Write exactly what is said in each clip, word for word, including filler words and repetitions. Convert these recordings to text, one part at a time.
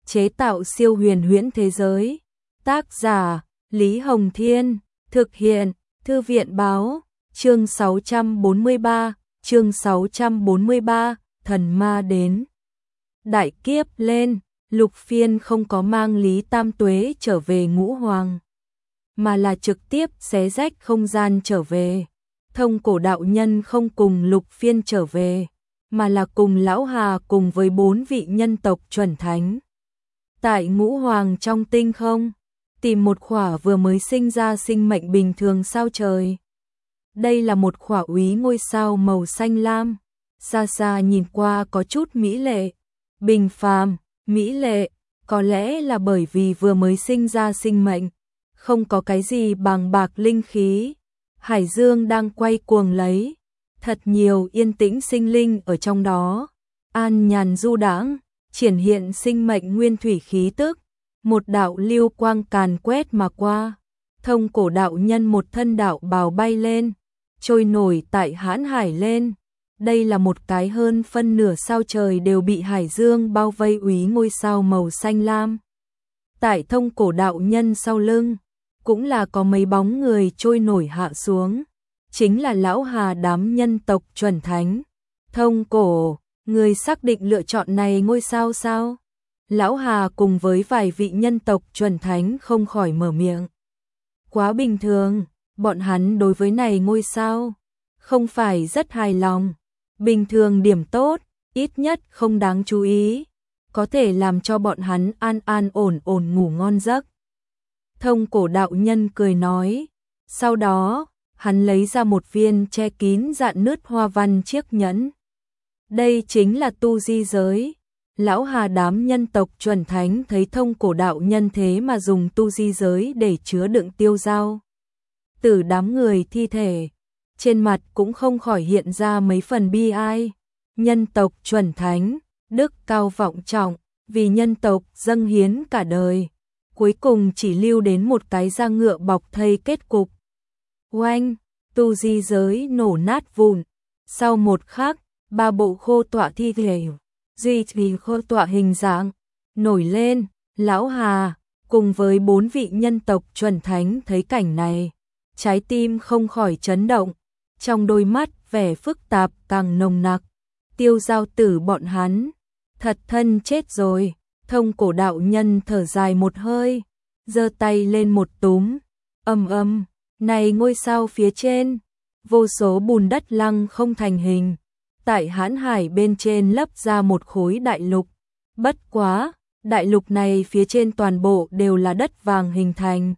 chế tạo siêu huyền huyễn thế giới. Tác giả Lý Hồng Thiên, thực hiện Thư viện Báo, chương sáu trăm bốn mươi ba, chương sáu trăm bốn mươi ba, thần ma đến. Đại kiếp lên, Lục Phiên không có mang Lý Tam Tuế trở về Ngũ Hoàng, mà là trực tiếp xé rách không gian trở về. Thông Cổ đạo nhân không cùng Lục Phiên trở về, mà là cùng Lão Hà cùng với bốn vị nhân tộc chuẩn thánh. Tại Ngũ Hoàng trong tinh không, tìm một khỏa vừa mới sinh ra sinh mệnh bình thường sao trời. Đây là một khỏa úy ngôi sao màu xanh lam, xa xa nhìn qua có chút mỹ lệ, bình phàm, mỹ lệ, có lẽ là bởi vì vừa mới sinh ra sinh mệnh, không có cái gì bàng bạc linh khí. Hải dương đang quay cuồng lấy, thật nhiều yên tĩnh sinh linh ở trong đó, an nhàn du đãng, triển hiện sinh mệnh nguyên thủy khí tức. Một đạo lưu quang càn quét mà qua, Thông Cổ đạo nhân một thân đạo bào bay lên, trôi nổi tại hãn hải lên. Đây là một cái hơn phân nửa sao trời đều bị hải dương bao vây úy ngôi sao màu xanh lam. Tại Thông Cổ đạo nhân sau lưng, cũng là có mấy bóng người trôi nổi hạ xuống, chính là Lão Hà đám nhân tộc chuẩn thánh. Thông Cổ, người xác định lựa chọn này ngôi sao sao? Lão Hà cùng với vài vị nhân tộc chuẩn thánh không khỏi mở miệng. Quá bình thường, bọn hắn đối với này ngôi sao không phải rất hài lòng. Bình thường điểm tốt, ít nhất không đáng chú ý, có thể làm cho bọn hắn an an ổn ổn ngủ ngon giấc. Thông Cổ đạo nhân cười nói, sau đó, hắn lấy ra một viên che kín dạn nứt hoa văn chiếc nhẫn. Đây chính là tu di giới. Lão Hà đám nhân tộc chuẩn thánh thấy Thông Cổ đạo nhân thế mà dùng tu di giới để chứa đựng tiêu dao từ đám người thi thể, trên mặt cũng không khỏi hiện ra mấy phần bi ai. Nhân tộc chuẩn thánh, đức cao vọng trọng, vì nhân tộc dâng hiến cả đời, cuối cùng chỉ lưu đến một cái da ngựa bọc thây kết cục. Oanh, tu di giới nổ nát vụn. Sau một khắc, ba bộ khô tọa thi thể duy trì khô tọa hình dạng nổi lên. Lão Hà cùng với bốn vị nhân tộc chuẩn thánh thấy cảnh này, trái tim không khỏi chấn động, trong đôi mắt vẻ phức tạp càng nồng nặc. Tiêu giao tử bọn hắn thật thân chết rồi. Thông Cổ đạo nhân thở dài một hơi, giơ tay lên một túm, ầm ầm, này ngôi sao phía trên, vô số bùn đất lăng không thành hình, tại hãn hải bên trên lấp ra một khối đại lục. Bất quá, đại lục này phía trên toàn bộ đều là đất vàng hình thành,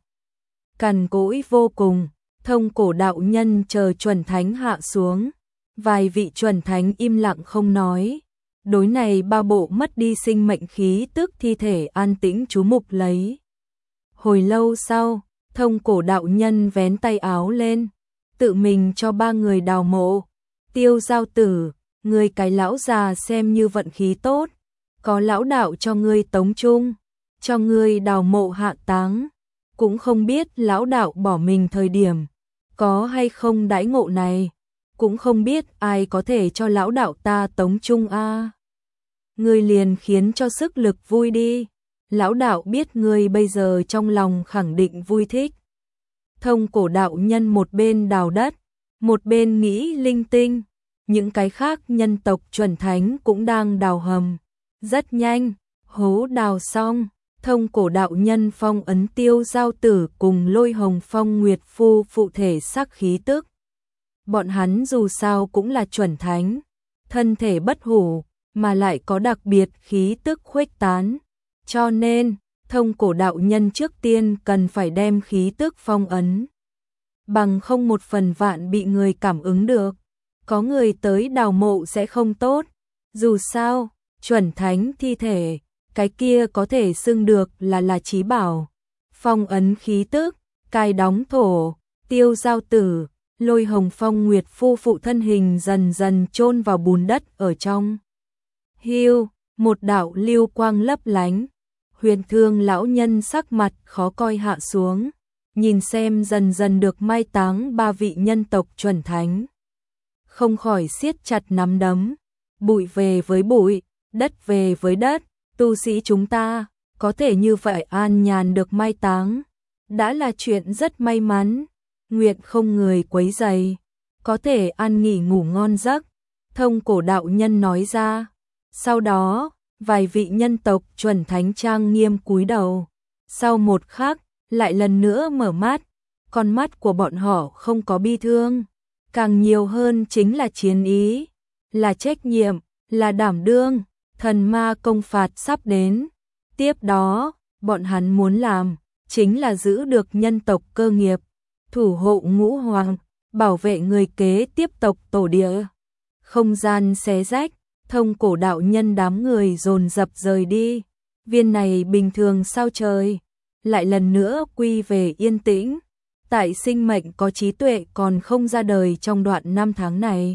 cằn cỗi vô cùng. Thông Cổ đạo nhân chờ chuẩn thánh hạ xuống, vài vị chuẩn thánh im lặng không nói, đối này ba bộ mất đi sinh mệnh khí tức thi thể an tĩnh chú mục lấy. Hồi lâu sau, Thông Cổ đạo nhân vén tay áo lên, tự mình cho ba người đào mộ. Tiêu giao tử, người cái lão già xem như vận khí tốt, có lão đạo cho ngươi tống chung, cho ngươi đào mộ hạ táng, cũng không biết lão đạo bỏ mình thời điểm có hay không đãi ngộ này, cũng không biết ai có thể cho lão đạo ta tống chung a. À. Ngươi liền khiến cho sức lực vui đi, lão đạo biết ngươi bây giờ trong lòng khẳng định vui thích. Thông Cổ đạo nhân một bên đào đất, một bên nghĩ linh tinh, những cái khác nhân tộc chuẩn thánh cũng đang đào hầm. Rất nhanh, hố đào xong, Thông Cổ đạo nhân phong ấn tiêu giao tử cùng Lôi Hồng Phong Nguyệt Phu phụ thể sắc khí tức. Bọn hắn dù sao cũng là chuẩn thánh, thân thể bất hủ, mà lại có đặc biệt khí tức khuếch tán, cho nên Thông Cổ đạo nhân trước tiên cần phải đem khí tức phong ấn, bằng không một phần vạn bị người cảm ứng được, có người tới đào mộ sẽ không tốt. Dù sao, chuẩn thánh thi thể, cái kia có thể xưng được là là chí bảo. Phong ấn khí tức, cài đóng thổ, tiêu giao tử, Lôi Hồng Phong Nguyệt Phu phụ thân hình dần dần chôn vào bùn đất ở trong. Hiu, một đạo lưu quang lấp lánh, Huyền Thương lão nhân sắc mặt khó coi hạ xuống, nhìn xem dần dần được mai táng ba vị nhân tộc chuẩn thánh, không khỏi siết chặt nắm đấm. Bụi về với bụi, đất về với đất, tu sĩ chúng ta có thể như vậy an nhàn được mai táng, đã là chuyện rất may mắn. Nguyện không người quấy rầy, có thể ăn nghỉ ngủ ngon giấc, Thông Cổ đạo nhân nói ra. Sau đó, vài vị nhân tộc chuẩn thánh trang nghiêm cúi đầu. Sau một khắc, lại lần nữa mở mắt, con mắt của bọn họ không có bi thương, càng nhiều hơn chính là chiến ý, là trách nhiệm, là đảm đương. Thần ma công phạt sắp đến. Tiếp đó, bọn hắn muốn làm chính là giữ được nhân tộc cơ nghiệp, thủ hộ ngũ hoàng, bảo vệ người kế tiếp tộc tổ địa. Không gian xé rách, Thông Cổ đạo nhân đám người dồn dập rời đi. Viên này bình thường sao trời, lại lần nữa quy về yên tĩnh. Tại sinh mệnh có trí tuệ còn không ra đời trong đoạn năm tháng này,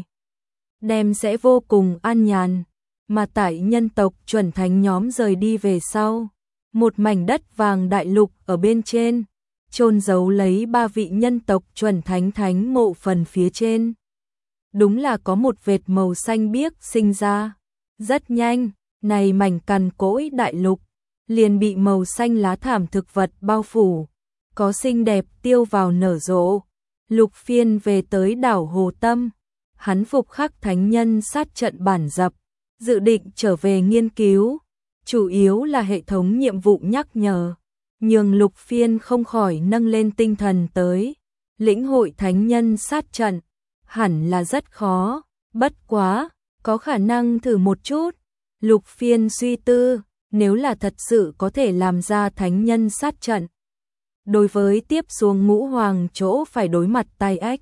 đem sẽ vô cùng an nhàn. Mà tại nhân tộc chuẩn thánh nhóm rời đi về sau, một mảnh đất vàng đại lục ở bên trên, chôn giấu lấy ba vị nhân tộc chuẩn thánh thánh mộ phần phía trên. Đúng là có một vệt màu xanh biếc sinh ra. Rất nhanh, này mảnh cằn cỗi đại lục liền bị màu xanh lá thảm thực vật bao phủ, có xinh đẹp tiêu vào nở rộ. Lục Phiên về tới đảo Hồ Tâm, hắn phục khắc thánh nhân sát trận bản dập, dự định trở về nghiên cứu, chủ yếu là hệ thống nhiệm vụ nhắc nhở, nhưng Lục Phiên không khỏi nâng lên tinh thần tới. Lĩnh hội thánh nhân sát trận, hẳn là rất khó, bất quá, có khả năng thử một chút. Lục Phiên suy tư, nếu là thật sự có thể làm ra thánh nhân sát trận, đối với tiếp xuống ngũ hoàng chỗ phải đối mặt tai ách,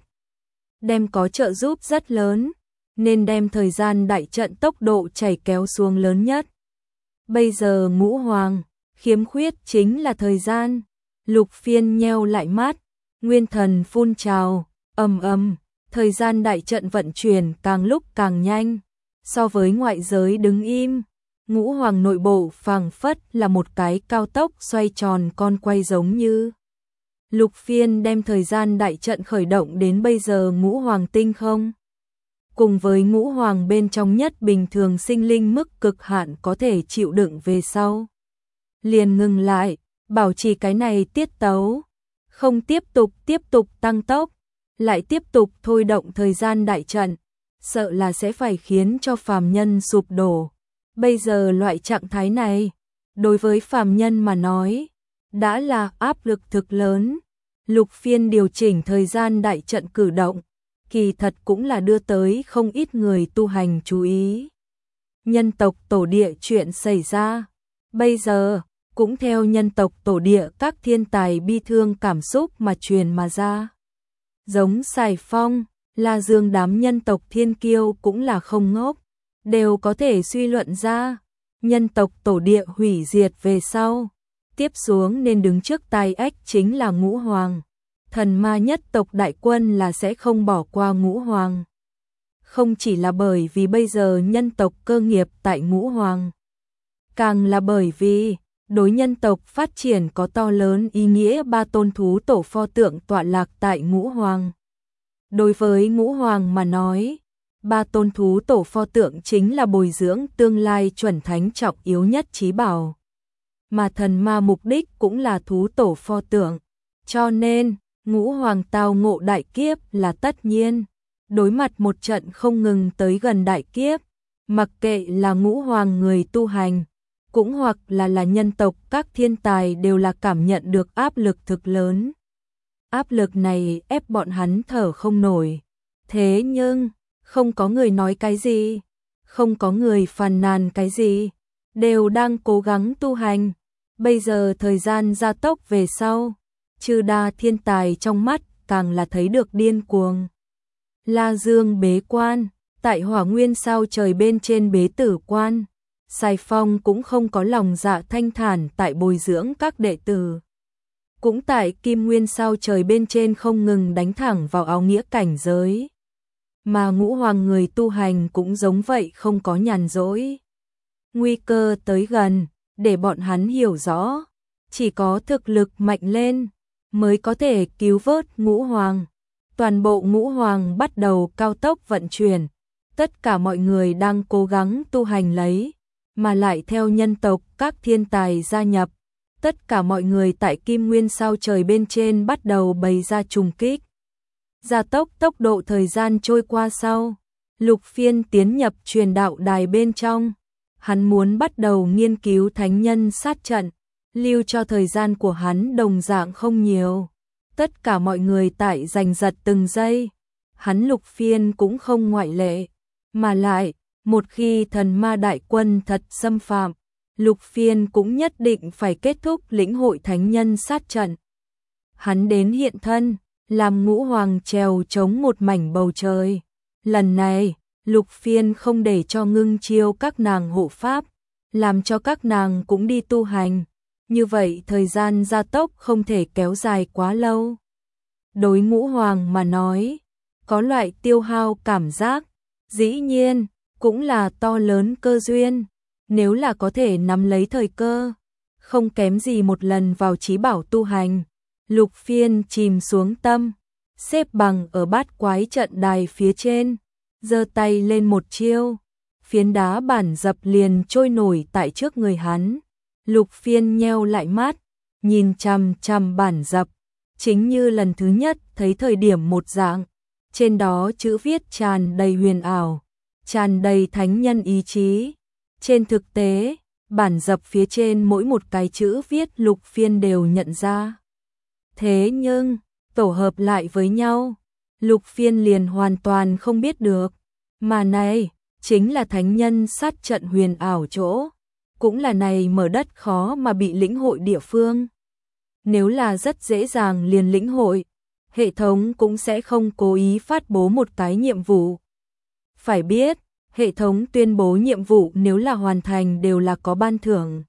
đem có trợ giúp rất lớn, nên đem thời gian đại trận tốc độ chảy kéo xuống lớn nhất. Bây giờ ngũ hoàng, khiếm khuyết chính là thời gian. Lục Phiên nheo lại mắt, nguyên thần phun trào, ầm ầm, thời gian đại trận vận chuyển càng lúc càng nhanh. So với ngoại giới đứng im, ngũ hoàng nội bộ phảng phất là một cái cao tốc xoay tròn con quay giống như. Lục Phiên đem thời gian đại trận khởi động đến bây giờ ngũ hoàng tinh không, cùng với ngũ hoàng bên trong nhất bình thường sinh linh mức cực hạn có thể chịu đựng về sau, liền ngừng lại, bảo trì cái này tiết tấu, không tiếp tục tiếp tục tăng tốc, lại tiếp tục thôi động thời gian đại trận, sợ là sẽ phải khiến cho phàm nhân sụp đổ. Bây giờ loại trạng thái này, đối với phàm nhân mà nói, đã là áp lực thực lớn. Lục Phiên điều chỉnh thời gian đại trận cử động, kỳ thật cũng là đưa tới không ít người tu hành chú ý. Nhân tộc tổ địa chuyện xảy ra, bây giờ, cũng theo nhân tộc tổ địa các thiên tài bi thương cảm xúc mà truyền mà ra. Giống Sài Phong, La Dương đám nhân tộc thiên kiêu cũng là không ngốc, đều có thể suy luận ra, nhân tộc tổ địa hủy diệt về sau, tiếp xuống nên đứng trước tai ách chính là ngũ hoàng. Thần ma nhất tộc đại quân là sẽ không bỏ qua ngũ hoàng. Không chỉ là bởi vì bây giờ nhân tộc cơ nghiệp tại ngũ hoàng, càng là bởi vì đối nhân tộc phát triển có to lớn ý nghĩa. Ba tôn thú tổ pho tượng tọa lạc tại ngũ hoàng. Đối với ngũ hoàng mà nói, ba tôn thú tổ pho tượng chính là bồi dưỡng tương lai chuẩn thánh trọng yếu nhất chí bảo. Mà thần ma mục đích cũng là thú tổ pho tượng. Cho nên, ngũ hoàng tao ngộ đại kiếp là tất nhiên. Đối mặt một trận không ngừng tới gần đại kiếp, mặc kệ là ngũ hoàng người tu hành, cũng hoặc là là nhân tộc các thiên tài đều là cảm nhận được áp lực thực lớn. Áp lực này ép bọn hắn thở không nổi. Thế nhưng, không có người nói cái gì, không có người phàn nàn cái gì, đều đang cố gắng tu hành. Bây giờ thời gian gia tốc về sau, chư đa thiên tài trong mắt càng là thấy được điên cuồng. La Dương bế quan, tại Hỏa Nguyên sao trời bên trên bế tử quan, Sài Phong cũng không có lòng dạ thanh thản tại bồi dưỡng các đệ tử. Cũng tại Kim Nguyên sao trời bên trên không ngừng đánh thẳng vào áo nghĩa cảnh giới. Mà ngũ hoàng người tu hành cũng giống vậy, không có nhàn rỗi. Nguy cơ tới gần, để bọn hắn hiểu rõ, chỉ có thực lực mạnh lên mới có thể cứu vớt ngũ hoàng. Toàn bộ ngũ hoàng bắt đầu cao tốc vận chuyển, tất cả mọi người đang cố gắng tu hành lấy, mà lại theo nhân tộc các thiên tài gia nhập. Tất cả mọi người tại Kim Nguyên sao trời bên trên bắt đầu bày ra trùng kích. Gia tốc tốc độ thời gian trôi qua sau, Lục Phiên tiến nhập truyền đạo đài bên trong. Hắn muốn bắt đầu nghiên cứu thánh nhân sát trận, lưu cho thời gian của hắn đồng dạng không nhiều. Tất cả mọi người tại giành giật từng giây, hắn Lục Phiên cũng không ngoại lệ. Mà lại, một khi thần ma đại quân thật xâm phạm, Lục Phiên cũng nhất định phải kết thúc lĩnh hội thánh nhân sát trận. Hắn đến hiện thân, làm ngũ hoàng trèo chống một mảnh bầu trời. Lần này, Lục Phiên không để cho ngưng chiêu các nàng hộ pháp, làm cho các nàng cũng đi tu hành. Như vậy thời gian gia tốc không thể kéo dài quá lâu. Đối ngũ hoàng mà nói, có loại tiêu hao cảm giác, dĩ nhiên, cũng là to lớn cơ duyên. Nếu là có thể nắm lấy thời cơ, không kém gì một lần vào trí bảo tu hành. Lục Phiên chìm xuống tâm, xếp bằng ở bát quái trận đài phía trên, giơ tay lên một chiêu, phiến đá bản dập liền trôi nổi tại trước người hắn. Lục Phiên nheo lại mắt, nhìn chằm chằm bản dập, chính như lần thứ nhất thấy thời điểm một dạng, trên đó chữ viết tràn đầy huyền ảo, tràn đầy thánh nhân ý chí. Trên thực tế, bản dập phía trên mỗi một cái chữ viết Lục Phiên đều nhận ra. Thế nhưng, tổ hợp lại với nhau, Lục Phiên liền hoàn toàn không biết được. Mà này, chính là thánh nhân sát trận huyền ảo chỗ, cũng là này mở đất khó mà bị lĩnh hội địa phương. Nếu là rất dễ dàng liền lĩnh hội, hệ thống cũng sẽ không cố ý phát bố một cái nhiệm vụ. Phải biết, hệ thống tuyên bố nhiệm vụ nếu là hoàn thành đều là có ban thưởng.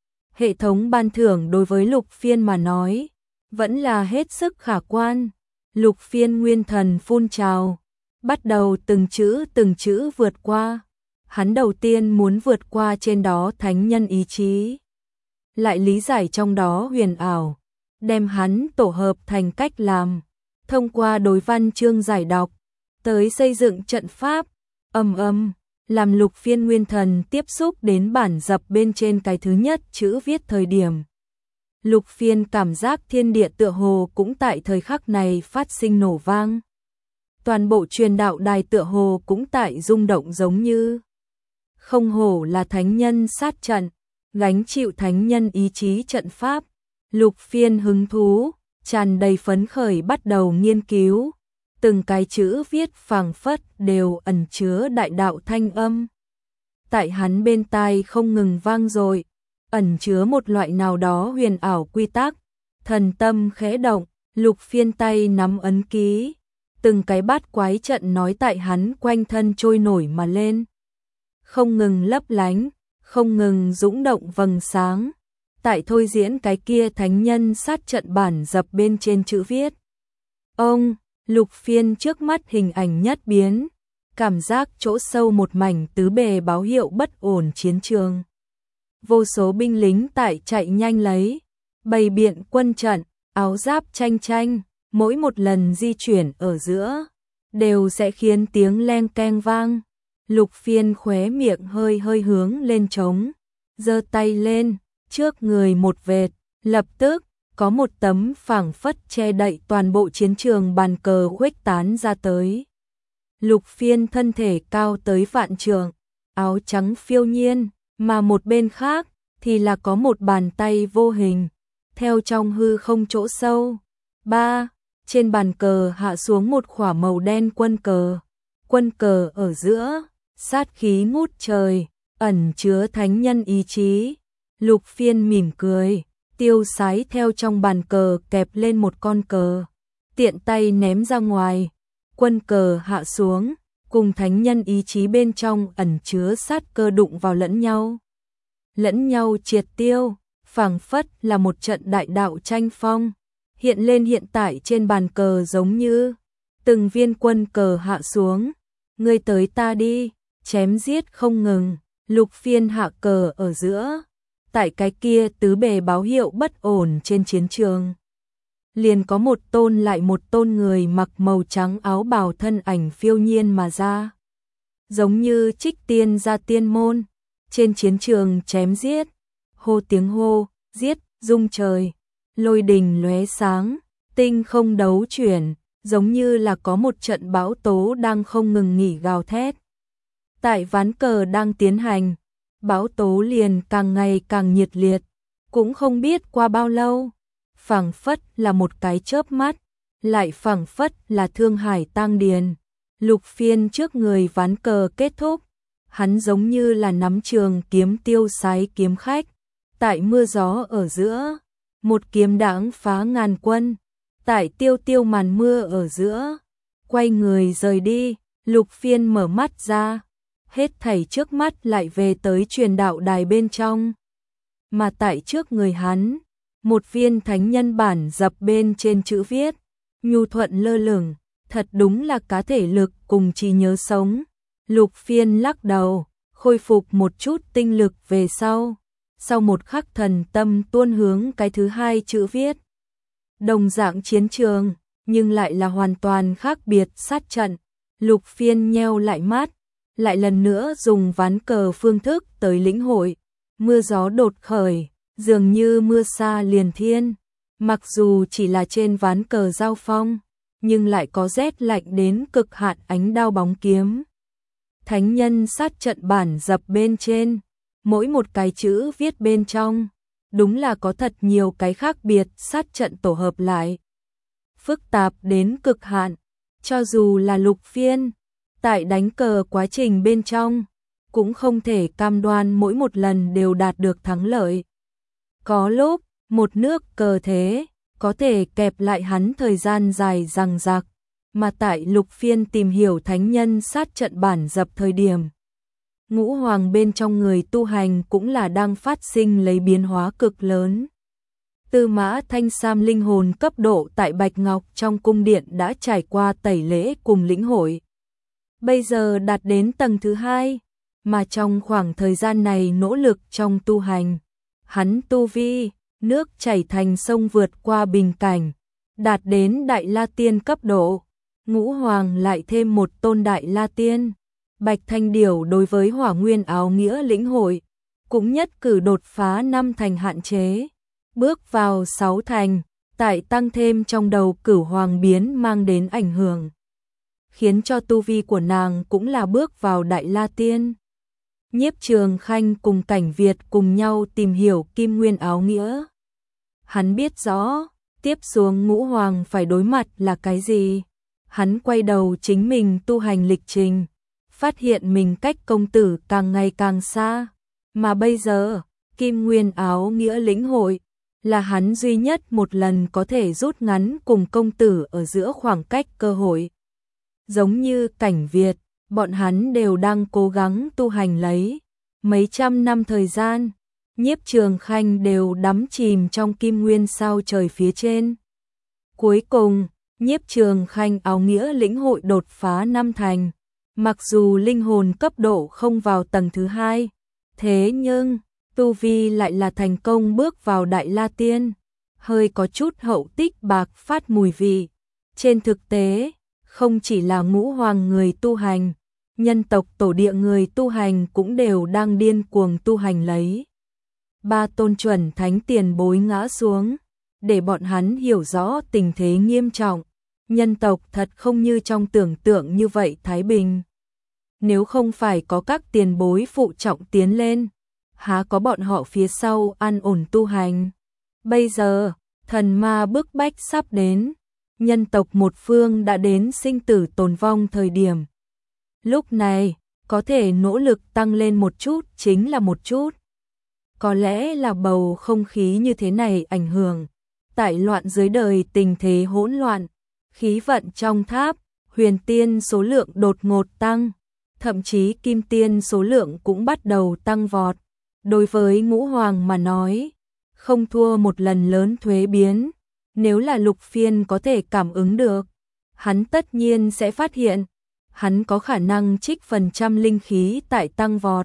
Hệ thống ban thưởng đối với Lục Phiên mà nói, vẫn là hết sức khả quan. Lục Phiên nguyên thần phun trào, bắt đầu từng chữ từng chữ vượt qua. Hắn đầu tiên muốn vượt qua trên đó thánh nhân ý chí, lại lý giải trong đó huyền ảo, đem hắn tổ hợp thành cách làm, thông qua đối văn chương giải đọc, tới xây dựng trận pháp. Âm âm, làm Lục Phiên nguyên thần tiếp xúc đến bản dập bên trên cái thứ nhất chữ viết thời điểm. Lục Phiên cảm giác thiên địa tựa hồ cũng tại thời khắc này phát sinh nổ vang. Toàn bộ truyền đạo đài tựa hồ cũng tại rung động giống như. Không hổ là thánh nhân sát trận, gánh chịu thánh nhân ý chí trận pháp. Lục Phiên hứng thú, tràn đầy phấn khởi bắt đầu nghiên cứu. Từng cái chữ viết phảng phất đều ẩn chứa đại đạo thanh âm. Tại hắn bên tai không ngừng vang dội, ẩn chứa một loại nào đó huyền ảo quy tắc. Thần tâm khẽ động, Lục Phiên tay nắm ấn ký, từng cái bát quái trận nói tại hắn quanh thân trôi nổi mà lên, không ngừng lấp lánh, không ngừng dũng động vầng sáng, tại thôi diễn cái kia thánh nhân sát trận bản dập bên trên chữ viết. Ông, Lục Phiên trước mắt hình ảnh nhất biến, cảm giác chỗ sâu một mảnh tứ bề báo hiệu bất ổn chiến trường. Vô số binh lính tại chạy nhanh lấy, bày biện quân trận, áo giáp tranh tranh, mỗi một lần di chuyển ở giữa, đều sẽ khiến tiếng leng keng vang. Lục Phiên khóe miệng hơi hơi hướng lên trống, giơ tay lên, trước người một vệt, lập tức, có một tấm phảng phất che đậy toàn bộ chiến trường bàn cờ khuếch tán ra tới. Lục Phiên thân thể cao tới vạn trượng, áo trắng phiêu nhiên, mà một bên khác thì là có một bàn tay vô hình, theo trong hư không chỗ sâu. Ba, trên bàn cờ hạ xuống một khỏa màu đen quân cờ. Quân cờ ở giữa, sát khí ngút trời, ẩn chứa thánh nhân ý chí. Lục Phiên mỉm cười, tiêu sái theo trong bàn cờ kẹp lên một con cờ, tiện tay ném ra ngoài. Quân cờ hạ xuống, cùng thánh nhân ý chí bên trong ẩn chứa sát cơ đụng vào lẫn nhau. Lẫn nhau triệt tiêu, phảng phất là một trận đại đạo tranh phong, hiện lên hiện tại trên bàn cờ giống như từng viên quân cờ hạ xuống, ngươi tới ta đi, chém giết không ngừng. Lục Phiên hạ cờ ở giữa, tại cái kia tứ bề báo hiệu bất ổn trên chiến trường, liền có một tôn lại một tôn người mặc màu trắng áo bào thân ảnh phiêu nhiên mà ra, giống như trích tiên ra tiên môn, trên chiến trường chém giết, hô tiếng hô, giết, rung trời, lôi đình lóe sáng, tinh không đấu chuyển, giống như là có một trận bão tố đang không ngừng nghỉ gào thét. Tại ván cờ đang tiến hành, bão tố liền càng ngày càng nhiệt liệt, cũng không biết qua bao lâu, phảng phất là một cái chớp mắt, lại phảng phất là thương hải tang điền. Lục Phiên trước người ván cờ kết thúc, hắn giống như là nắm trường kiếm tiêu sái kiếm khách, tại mưa gió ở giữa, một kiếm đãng phá ngàn quân, tại tiêu tiêu màn mưa ở giữa, quay người rời đi. Lục Phiên mở mắt ra, hết thảy trước mắt lại về tới truyền đạo đài bên trong, mà tại trước người hắn, một viên thánh nhân bản dập bên trên chữ viết, nhu thuận lơ lửng, thật đúng là cá thể lực cùng trí nhớ sống. Lục Phiên lắc đầu, khôi phục một chút tinh lực về sau, sau một khắc thần tâm tuôn hướng cái thứ hai chữ viết. Đồng dạng chiến trường, nhưng lại là hoàn toàn khác biệt sát trận. Lục Phiên nheo lại mắt, lại lần nữa dùng ván cờ phương thức tới lĩnh hội. Mưa gió đột khởi, dường như mưa sa liền thiên. Mặc dù chỉ là trên ván cờ giao phong, nhưng lại có rét lạnh đến cực hạn ánh đao bóng kiếm. Thánh nhân sát trận bản dập bên trên, mỗi một cái chữ viết bên trong, đúng là có thật nhiều cái khác biệt sát trận tổ hợp lại. Phức tạp đến cực hạn, cho dù là Lục Phiên, tại đánh cờ quá trình bên trong, cũng không thể cam đoan mỗi một lần đều đạt được thắng lợi. Có lúc, một nước cờ thế, có thể kẹp lại hắn thời gian dài dằng dặc, mà tại Lục Phiên tìm hiểu thánh nhân sát trận bản dập thời điểm. Ngũ hoàng bên trong người tu hành cũng là đang phát sinh lấy biến hóa cực lớn. Tư Mã Thanh Sam linh hồn cấp độ tại Bạch Ngọc trong cung điện đã trải qua tẩy lễ cùng lĩnh hội. Bây giờ đạt đến tầng thứ hai, mà trong khoảng thời gian này nỗ lực trong tu hành, hắn tu vi, nước chảy thành sông vượt qua bình cảnh, đạt đến Đại La Tiên cấp độ. Ngũ hoàng lại thêm một tôn Đại La Tiên. Bạch Thanh Điểu đối với Hỏa Nguyên áo nghĩa lĩnh hội, cũng nhất cử đột phá năm thành hạn chế, bước vào sáu thành, tại tăng thêm trong đầu Cửu Hoàng biến mang đến ảnh hưởng, khiến cho tu vi của nàng cũng là bước vào Đại La Tiên. Nhiếp Trường Khanh cùng Cảnh Việt cùng nhau tìm hiểu Kim Nguyên áo nghĩa. Hắn biết rõ, tiếp xuống Ngũ Hoàng phải đối mặt là cái gì. Hắn quay đầu chính mình tu hành lịch trình, phát hiện mình cách công tử càng ngày càng xa, mà bây giờ, Kim Nguyên áo nghĩa lĩnh hội, là hắn duy nhất một lần có thể rút ngắn cùng công tử ở giữa khoảng cách cơ hội. Giống như Cảnh Việt, bọn hắn đều đang cố gắng tu hành lấy, mấy trăm năm thời gian, Nhiếp Trường Khanh đều đắm chìm trong Kim Nguyên sao trời phía trên. Cuối cùng, Nhiếp Trường Khanh áo nghĩa lĩnh hội đột phá năm thành. Mặc dù linh hồn cấp độ không vào tầng thứ hai, thế nhưng tu vi lại là thành công bước vào Đại La Tiên, hơi có chút hậu tích bạc phát mùi vị. Trên thực tế, không chỉ là ngũ hoàng người tu hành, nhân tộc tổ địa người tu hành cũng đều đang điên cuồng tu hành lấy. Ba tôn chuẩn thánh tiền bối ngã xuống, để bọn hắn hiểu rõ tình thế nghiêm trọng. Nhân tộc thật không như trong tưởng tượng như vậy thái bình. Nếu không phải có các tiền bối phụ trọng tiến lên, há có bọn họ phía sau an ổn tu hành. Bây giờ, thần ma bức bách sắp đến, nhân tộc một phương đã đến sinh tử tồn vong thời điểm. Lúc này, có thể nỗ lực tăng lên một chút chính là một chút. Có lẽ là bầu không khí như thế này ảnh hưởng, tại loạn dưới đời tình thế hỗn loạn, khí vận trong tháp, huyền tiên số lượng đột ngột tăng, thậm chí kim tiên số lượng cũng bắt đầu tăng vọt. Đối với ngũ hoàng mà nói, không thua một lần lớn thuế biến, nếu là Lục Phiên có thể cảm ứng được, hắn tất nhiên sẽ phát hiện, hắn có khả năng trích phần trăm linh khí tại tăng vọt.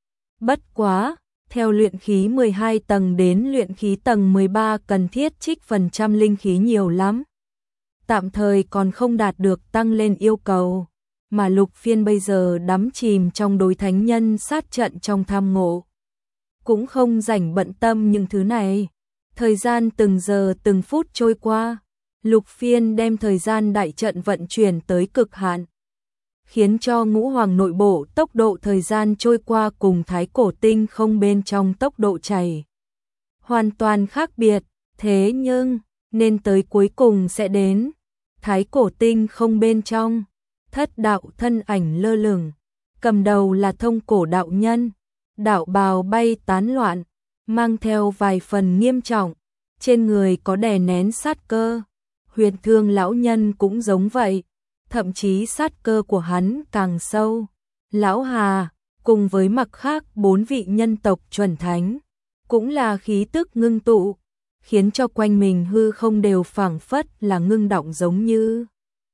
Bất quá, theo luyện khí mười hai tầng đến luyện khí tầng mười ba cần thiết trích phần trăm linh khí nhiều lắm. Tạm thời còn không đạt được tăng lên yêu cầu, mà Lục Phiên bây giờ đắm chìm trong đối thánh nhân sát trận trong tham ngộ. Cũng không rảnh bận tâm những thứ này. Thời gian từng giờ từng phút trôi qua, Lục Phiên đem thời gian đại trận vận chuyển tới cực hạn, khiến cho ngũ hoàng nội bộ tốc độ thời gian trôi qua cùng thái cổ tinh không bên trong tốc độ chảy hoàn toàn khác biệt. Thế nhưng, nên tới cuối cùng sẽ đến, thái cổ tinh không bên trong, thất đạo thân ảnh lơ lửng, cầm đầu là thông cổ đạo nhân, đạo bào bay tán loạn, mang theo vài phần nghiêm trọng, trên người có đè nén sát cơ. Huyền Thương lão nhân cũng giống vậy, thậm chí sát cơ của hắn càng sâu. Lão Hà, cùng với mặt khác bốn vị nhân tộc chuẩn thánh, cũng là khí tức ngưng tụ, khiến cho quanh mình hư không đều phảng phất là ngưng động giống như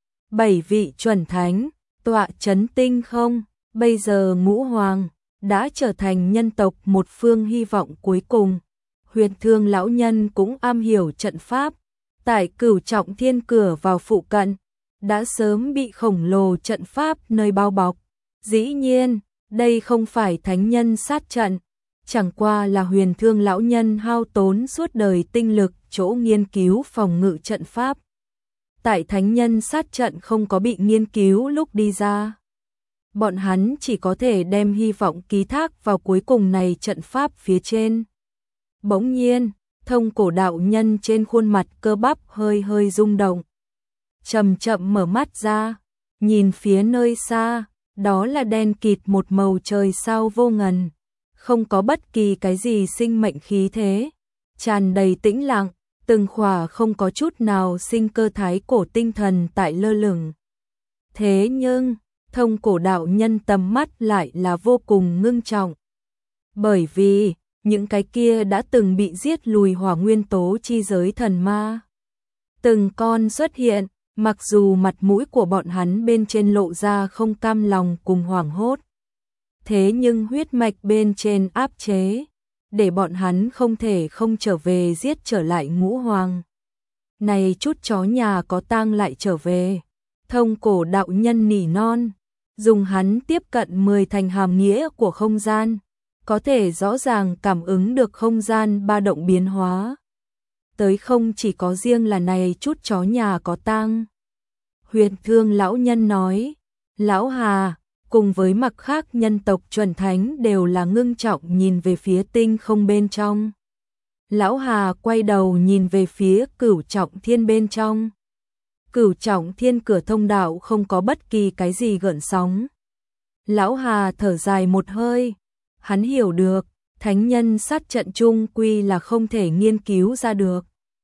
bảy vị chuẩn thánh, tọa chấn tinh không. Bây giờ ngũ hoàng đã trở thành nhân tộc một phương hy vọng cuối cùng. Huyền Thương lão nhân cũng am hiểu trận pháp, tại Cửu Trọng Thiên cửa vào phụ cận, đã sớm bị khổng lồ trận pháp nơi bao bọc. Dĩ nhiên, đây không phải thánh nhân sát trận, chẳng qua là Huyền Thương lão nhân hao tốn suốt đời tinh lực chỗ nghiên cứu phòng ngự trận pháp. Tại thánh nhân sát trận không có bị nghiên cứu lúc đi ra, bọn hắn chỉ có thể đem hy vọng ký thác vào cuối cùng này trận pháp phía trên. Bỗng nhiên, thông cổ đạo nhân trên khuôn mặt cơ bắp hơi hơi rung động, chậm chậm mở mắt ra, nhìn phía nơi xa, đó là đen kịt một màu trời sao vô ngần, không có bất kỳ cái gì sinh mệnh khí thế, tràn đầy tĩnh lặng, từng khỏa không có chút nào sinh cơ thái cổ tinh thần tại lơ lửng. Thế nhưng, thông cổ đạo nhân tầm mắt lại là vô cùng ngưng trọng. Bởi vì, những cái kia đã từng bị giết lùi hỏa nguyên tố chi giới thần ma, từng con xuất hiện, mặc dù mặt mũi của bọn hắn bên trên lộ ra không cam lòng cùng hoảng hốt. Thế nhưng huyết mạch bên trên áp chế, để bọn hắn không thể không trở về giết trở lại ngũ hoàng. Này chút chó nhà có tang lại trở về. Thông cổ đạo nhân nỉ non, dùng hắn tiếp cận mười thành hàm nghĩa của không gian, có thể rõ ràng cảm ứng được không gian ba động biến hóa. Tới không chỉ có riêng là này chút chó nhà có tang. Huyền Thương lão nhân nói, lão Hà, cùng với mặt khác nhân tộc chuẩn thánh đều là ngưng trọng nhìn về phía tinh không bên trong. Lão Hà quay đầu nhìn về phía Cửu Trọng Thiên bên trong. Cửu Trọng Thiên cửa thông đạo không có bất kỳ cái gì gợn sóng. Lão Hà thở dài một hơi, hắn hiểu được, thánh nhân sát trận chung quy là không thể nghiên cứu ra được.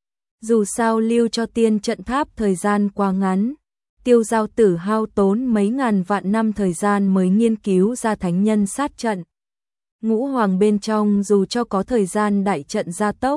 Dù sao lưu cho tiên trận tháp thời gian quá ngắn, Tiêu Giao Tử hao tốn mấy ngàn vạn năm thời gian mới nghiên cứu ra thánh nhân sát trận. Ngũ hoàng bên trong dù cho có thời gian đại trận gia tốc,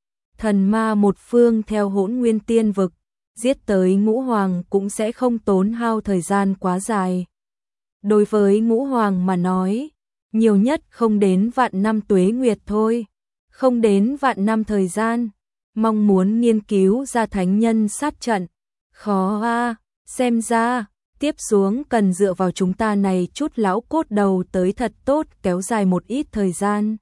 thần ma một phương theo Hỗn Nguyên Tiên vực, giết tới ngũ hoàng cũng sẽ không tốn hao thời gian quá dài. Đối với ngũ hoàng mà nói, nhiều nhất không đến vạn năm tuế nguyệt thôi, không đến vạn năm thời gian, mong muốn nghiên cứu ra thánh nhân sát trận, khó a. Xem ra, tiếp xuống cần dựa vào chúng ta này chút lão cốt đầu tới thật tốt kéo dài một ít thời gian.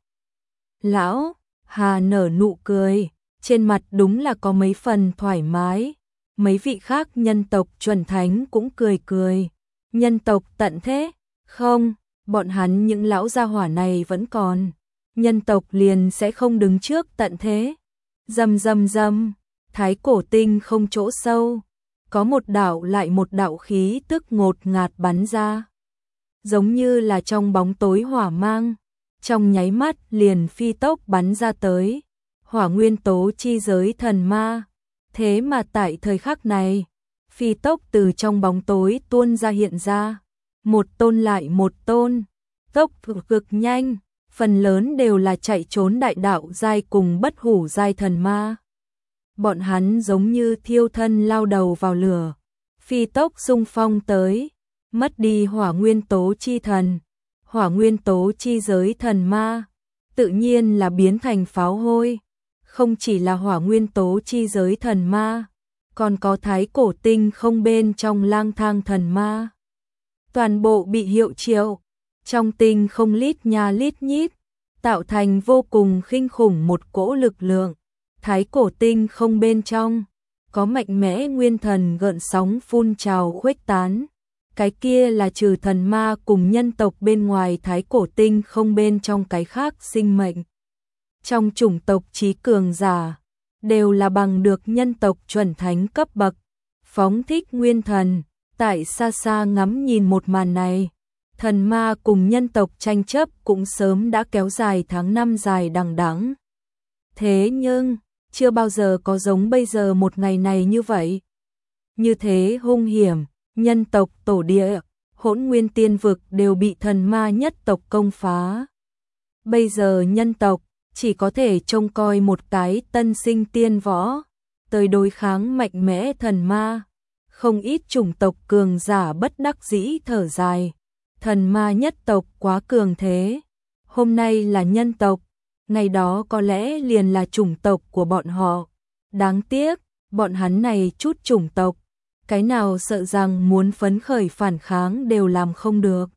Lão Hà nở nụ cười, trên mặt đúng là có mấy phần thoải mái. Mấy vị khác nhân tộc chuẩn thánh cũng cười cười. Nhân tộc tận thế? Không, bọn hắn những lão gia hỏa này vẫn còn. Nhân tộc liền sẽ không đứng trước tận thế. Rầm rầm rầm, thái cổ tinh không chỗ sâu. Có một đạo lại một đạo khí tức ngột ngạt bắn ra. Giống như là trong bóng tối hỏa mang. Trong nháy mắt liền phi tốc bắn ra tới. Hỏa nguyên tố chi giới thần ma. Thế mà tại thời khắc này, phi tốc từ trong bóng tối tuôn ra hiện ra. Một tôn lại một tôn. Tốc cực nhanh. Phần lớn đều là chạy trốn đại đạo giai cùng bất hủ giai thần ma. Bọn hắn giống như thiêu thân lao đầu vào lửa, phi tốc xung phong tới, mất đi hỏa nguyên tố chi thần, hỏa nguyên tố chi giới thần ma, tự nhiên là biến thành pháo hôi. Không chỉ là hỏa nguyên tố chi giới thần ma, còn có thái cổ tinh không bên trong lang thang thần ma. toàn bộ bị hiệu triệu, trong tinh không lít nha lít nhít, tạo thành vô cùng kinh khủng một cỗ lực lượng. Thái cổ tinh không bên trong, có mạnh mẽ nguyên thần gợn sóng phun trào khuếch tán. Cái kia là trừ thần ma cùng nhân tộc bên ngoài thái cổ tinh không bên trong cái khác sinh mệnh. Trong chủng tộc trí cường giả, đều là bằng được nhân tộc chuẩn thánh cấp bậc. Phóng thích nguyên thần, tại xa xa ngắm nhìn một màn này. Thần ma cùng nhân tộc tranh chấp cũng sớm đã kéo dài tháng năm dài đằng đẵng. Thế nhưng, chưa bao giờ có giống bây giờ một ngày này như vậy. Như thế hung hiểm, nhân tộc tổ địa, hỗn nguyên tiên vực đều bị thần ma nhất tộc công phá. Bây giờ nhân tộc chỉ có thể trông coi một cái tân sinh tiên võ, tới đối kháng mạnh mẽ thần ma. Không ít chủng tộc cường giả bất đắc dĩ thở dài. Thần ma nhất tộc quá cường thế. Hôm nay là nhân tộc, ngày đó có lẽ liền là chủng tộc của bọn họ. Đáng tiếc, bọn hắn này chút chủng tộc, cái nào sợ rằng muốn phấn khởi phản kháng đều làm không được.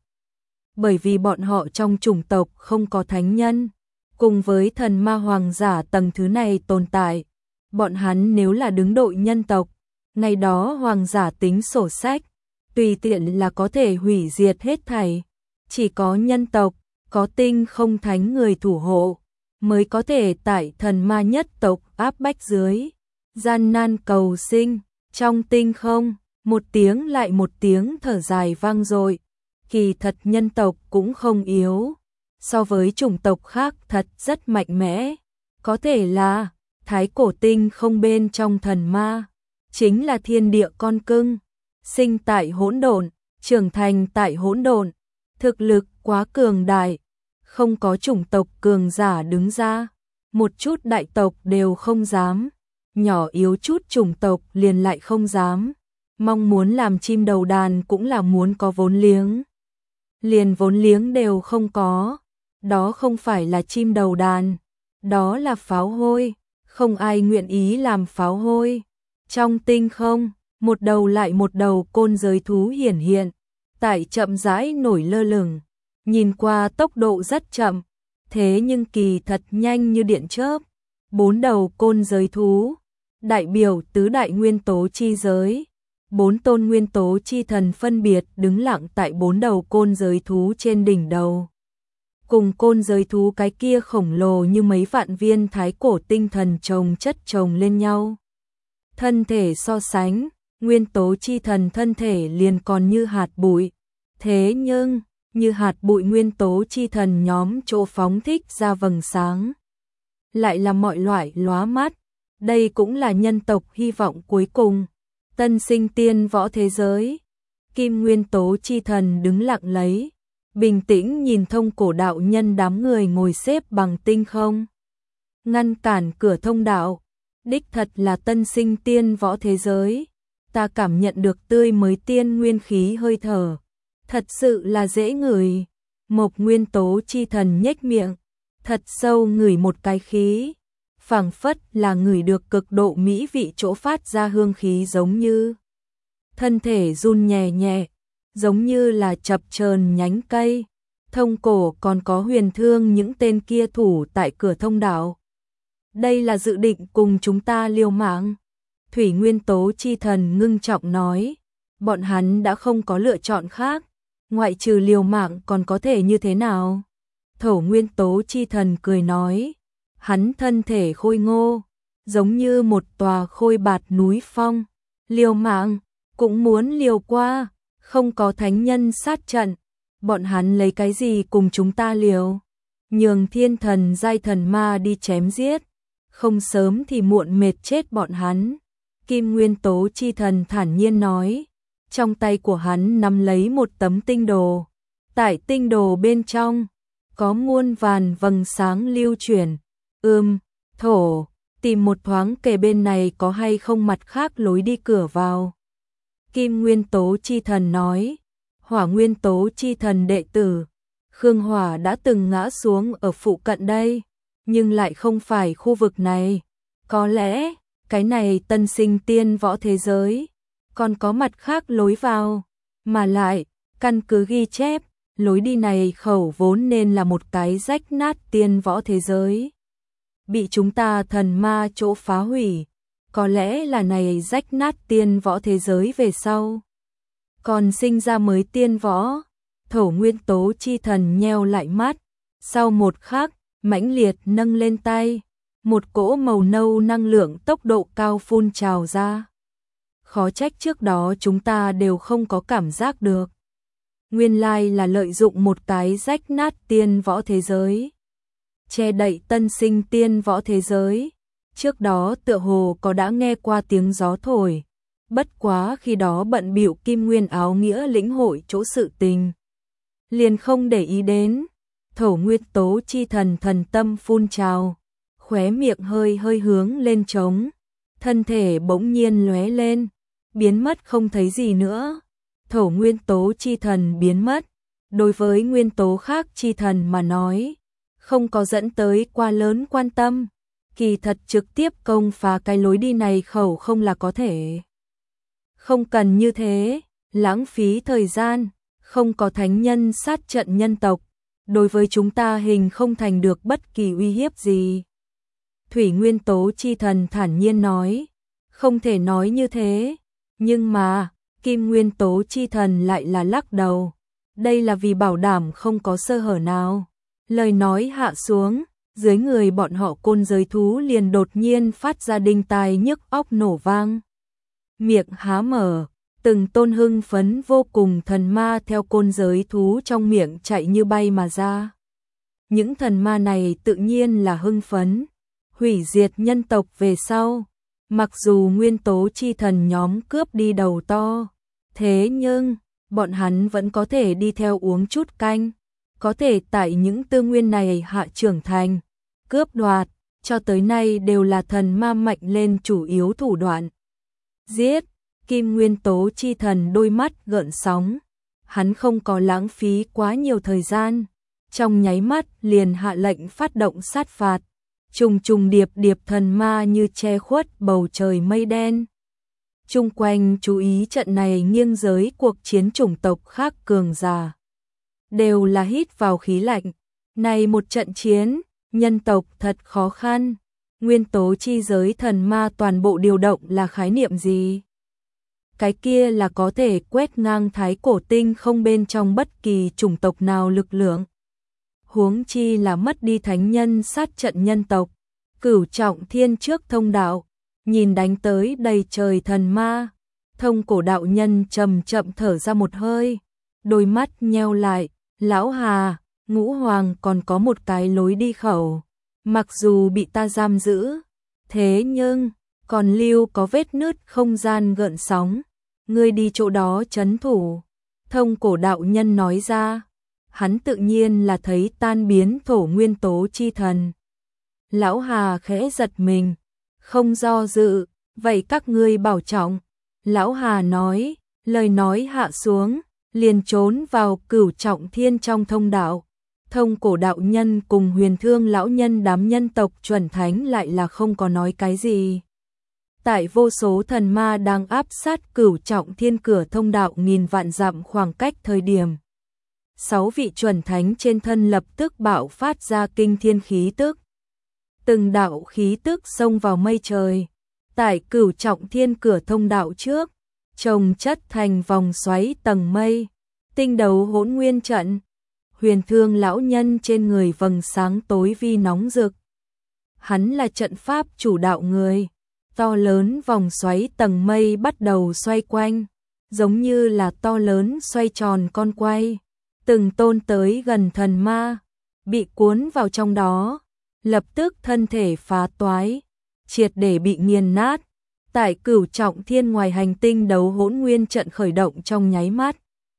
Bởi vì bọn họ trong chủng tộc không có thánh nhân, cùng với thần ma hoàng giả tầng thứ này tồn tại. Bọn hắn nếu là đứng đội nhân tộc, ngày đó hoàng giả tính sổ sách, tùy tiện là có thể hủy diệt hết thảy. Chỉ có nhân tộc, có tinh không thánh người thủ hộ, mới có thể tại thần ma nhất tộc áp bách dưới. Gian nan cầu sinh, trong tinh không, một tiếng lại một tiếng thở dài vang dội. Kỳ thật nhân tộc cũng không yếu, so với chủng tộc khác thật rất mạnh mẽ. Có thể là, thái cổ tinh không bên trong thần ma, chính là thiên địa con cưng, sinh tại hỗn độn, trưởng thành tại hỗn độn, thực lực quá cường đại, không có chủng tộc cường giả đứng ra, một chút đại tộc đều không dám, nhỏ yếu chút chủng tộc liền lại không dám, mong muốn làm chim đầu đàn cũng là muốn có vốn liếng. Liền vốn liếng đều không có, đó không phải là chim đầu đàn, đó là pháo hôi, không ai nguyện ý làm pháo hôi. Trong tinh không, một đầu lại một đầu côn giới thú hiển hiện, tại chậm rãi nổi lơ lửng, nhìn qua tốc độ rất chậm, thế nhưng kỳ thật nhanh như điện chớp. Bốn đầu côn giới thú, đại biểu tứ đại nguyên tố chi giới. Bốn tôn nguyên tố chi thần phân biệt đứng lặng tại bốn đầu côn giới thú trên đỉnh đầu. Cùng côn giới thú cái kia khổng lồ như mấy vạn viên thái cổ tinh thần chồng chất chồng lên nhau. Thân thể so sánh, nguyên tố chi thần thân thể liền còn như hạt bụi. Thế nhưng, như hạt bụi nguyên tố chi thần nhóm chỗ phóng thích ra vầng sáng. Lại là mọi loại lóa mắt. Đây cũng là nhân tộc hy vọng cuối cùng. Tân sinh tiên võ thế giới. Kim nguyên tố chi thần đứng lặng lấy, bình tĩnh nhìn thông cổ đạo nhân đám người ngồi xếp bằng tinh không. Ngăn cản cửa thông đạo. Đích thật là tân sinh tiên võ thế giới. Ta cảm nhận được tươi mới tiên nguyên khí hơi thở. Thật sự là dễ ngửi. Mộc nguyên tố chi thần nhếch miệng, thật sâu ngửi một cái khí. Phảng phất là ngửi được cực độ mỹ vị chỗ phát ra hương khí giống như. Thân thể run nhẹ nhẹ, giống như là chập chờn nhánh cây. Thông cổ còn có huyền thương những tên kia thủ tại cửa thông đạo. Đây là dự định cùng chúng ta liều mạng. Thủy nguyên tố chi thần ngưng trọng nói. Bọn hắn đã không có lựa chọn khác. Ngoại trừ liều mạng còn có thể như thế nào? Thổ nguyên tố chi thần cười nói. Hắn thân thể khôi ngô, giống như một tòa khôi bạt núi phong. Liều mạng, cũng muốn liều qua, không có thánh nhân sát trận. Bọn hắn lấy cái gì cùng chúng ta liều? Nhường thiên thần giai thần ma đi chém giết. Không sớm thì muộn mệt chết bọn hắn. Kim nguyên tố chi thần thản nhiên nói. Trong tay của hắn nắm lấy một tấm tinh đồ. Tại tinh đồ bên trong, có muôn vàn vầng sáng lưu chuyển. Ưm, thổ, tìm một thoáng kề bên này có hay không mặt khác lối đi cửa vào. Kim nguyên tố chi thần nói. Hỏa nguyên tố chi thần đệ tử. Khương Hỏa đã từng ngã xuống ở phụ cận đây, nhưng lại không phải khu vực này. Có lẽ, cái này tân sinh tiên võ thế giới, còn có mặt khác lối vào, mà lại, Căn cứ ghi chép, lối đi này khẩu vốn nên là một cái rách nát tiên võ thế giới. Bị chúng ta thần ma chỗ phá hủy, có lẽ là này rách nát tiên võ thế giới về sau. Còn sinh ra mới tiên võ, Thổ nguyên tố chi thần nheo lại mắt, sau một khắc, mãnh liệt nâng lên tay, một cỗ màu nâu năng lượng tốc độ cao phun trào ra. Khó trách trước đó chúng ta đều không có cảm giác được. Nguyên lai là lợi dụng một cái rách nát tiên võ thế giới, che đậy tân sinh tiên võ thế giới. Trước đó tựa hồ có đã nghe qua tiếng gió thổi, bất quá khi đó bận bịu Kim Nguyên áo nghĩa lĩnh hội chỗ sự tình, liền không để ý đến. Thổ nguyên tố chi thần thần tâm phun trào, khóe miệng hơi hơi hướng lên trống, thân thể bỗng nhiên lóe lên, biến mất không thấy gì nữa. Thổ nguyên tố chi thần biến mất, đối với nguyên tố khác chi thần mà nói, không có dẫn tới quá lớn quan tâm, kỳ thật trực tiếp công phá cái lối đi này khẩu không là có thể. Không cần như thế, lãng phí thời gian, không có thánh nhân sát trận nhân tộc, đối với chúng ta hình không thành được bất kỳ uy hiếp gì. Thủy nguyên tố chi thần thản nhiên nói, không thể nói như thế, nhưng mà, Kim nguyên tố chi thần lại là lắc đầu, đây là vì bảo đảm không có sơ hở nào. Lời nói hạ xuống, dưới người bọn họ côn giới thú liền đột nhiên phát ra đinh tai nhức óc nổ vang. Miệng há mở, từng tôn hưng phấn vô cùng thần ma theo côn giới thú trong miệng chạy như bay mà ra. Những thần ma này tự nhiên là hưng phấn, hủy diệt nhân tộc về sau. Mặc dù nguyên tố chi thần nhóm cướp đi đầu to, thế nhưng, bọn hắn vẫn có thể đi theo uống chút canh, có thể tại những tư nguyên này hạ trưởng thành, cướp đoạt, cho tới nay đều là thần ma mạnh lên chủ yếu thủ đoạn. Giết, Kim nguyên tố chi thần đôi mắt gợn sóng, hắn không có lãng phí quá nhiều thời gian, trong nháy mắt liền hạ lệnh phát động sát phạt. Trùng trùng điệp điệp thần ma như che khuất bầu trời mây đen. Chung quanh chú ý trận này nghiêng giới cuộc chiến chủng tộc khác cường giả. Đều là hít vào khí lạnh. Này một trận chiến, nhân tộc thật khó khăn. Nguyên tố chi giới thần ma toàn bộ điều động là khái niệm gì? Cái kia là có thể quét ngang thái cổ tinh không bên trong bất kỳ chủng tộc nào lực lượng. Huống chi là mất đi thánh nhân sát trận nhân tộc, Cửu Trọng Thiên trước thông đạo, nhìn đánh tới đầy trời thần ma, Thông Cổ đạo nhân chậm chậm thở ra một hơi, đôi mắt nheo lại, lão Hà, Ngũ Hoàng còn có một cái lối đi khẩu, mặc dù bị ta giam giữ, thế nhưng còn lưu có vết nứt không gian gợn sóng, ngươi đi chỗ đó trấn thủ. Thông Cổ đạo nhân nói ra. Hắn tự nhiên là thấy tan biến thổ nguyên tố chi thần. Lão Hà khẽ giật mình, không do dự, vậy các ngươi bảo trọng. Lão Hà nói, lời nói hạ xuống, liền trốn vào Cửu Trọng Thiên trong thông đạo. Thông Cổ đạo nhân cùng Huyền Thương lão nhân đám nhân tộc chuẩn thánh lại là không có nói cái gì. Tại vô số thần ma đang áp sát Cửu Trọng Thiên cửa thông đạo nghìn vạn dặm khoảng cách thời điểm, sáu vị chuẩn thánh trên thân lập tức bạo phát ra kinh thiên khí tức. Từng đạo khí tức xông vào mây trời, tại Cửu Trọng Thiên cửa thông đạo trước, chồng chất thành vòng xoáy tầng mây, tinh đấu hỗn nguyên trận. Huyền Thương lão nhân trên người vầng sáng tối vi nóng rực. Hắn là trận pháp chủ đạo người, to lớn vòng xoáy tầng mây bắt đầu xoay quanh, giống như là to lớn xoay tròn con quay. Từng tôn tới gần thần ma, bị cuốn vào trong đó, lập tức thân thể phá toái, triệt để bị nghiền nát. Tại Cửu Trọng Thiên ngoài hành tinh đấu hỗn nguyên trận khởi động trong nháy mắt.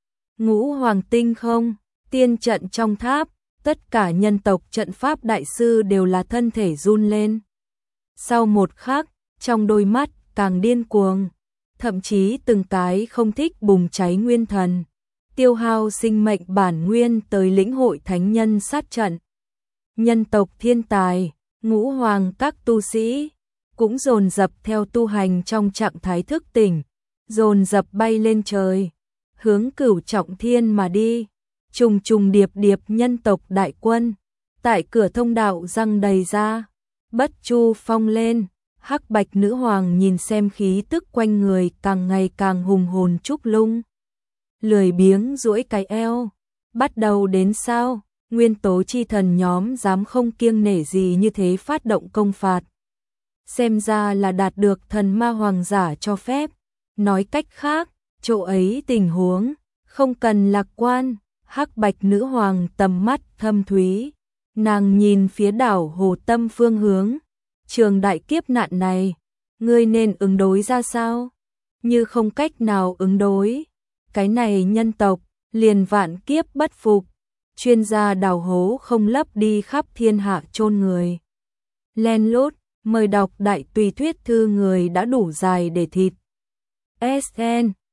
Ngũ Hoàng tinh không, tiên trận trong tháp, tất cả nhân tộc trận pháp đại sư đều là thân thể run lên. Sau một khắc, trong đôi mắt càng điên cuồng, thậm chí từng cái không thích bùng cháy nguyên thần, tiêu hao sinh mệnh bản nguyên tới lĩnh hội thánh nhân sát trận. Nhân tộc thiên tài, Ngũ Hoàng các tu sĩ cũng dồn dập theo tu hành trong trạng thái thức tỉnh, dồn dập bay lên trời. hướng Cửu Trọng Thiên mà đi. Trùng trùng điệp điệp nhân tộc đại quân, tại cửa thông đạo răng đầy ra, Bất Chu Phong lên. Hắc Bạch Nữ Hoàng nhìn xem khí tức quanh người càng ngày càng hùng hồn trúc lung, lười biếng duỗi cái eo. Bắt đầu đến sao? Nguyên tố chi thần nhóm dám không kiêng nể gì như thế phát động công phạt. Xem ra là đạt được thần ma hoàng giả cho phép. Nói cách khác, chỗ ấy tình huống không cần lạc quan. Hắc Bạch Nữ Hoàng tầm mắt thâm thúy, nàng nhìn phía đảo Hồ Tâm phương hướng. Trường đại kiếp nạn này, ngươi nên ứng đối ra sao? Như không cách nào ứng đối, cái này nhân tộc liền vạn kiếp bất phục. Chuyên gia đào hố không lấp đi khắp thiên hạ chôn người. Len lút, mời đọc đại tùy thuyết thư người đã đủ dài để thịt. ét en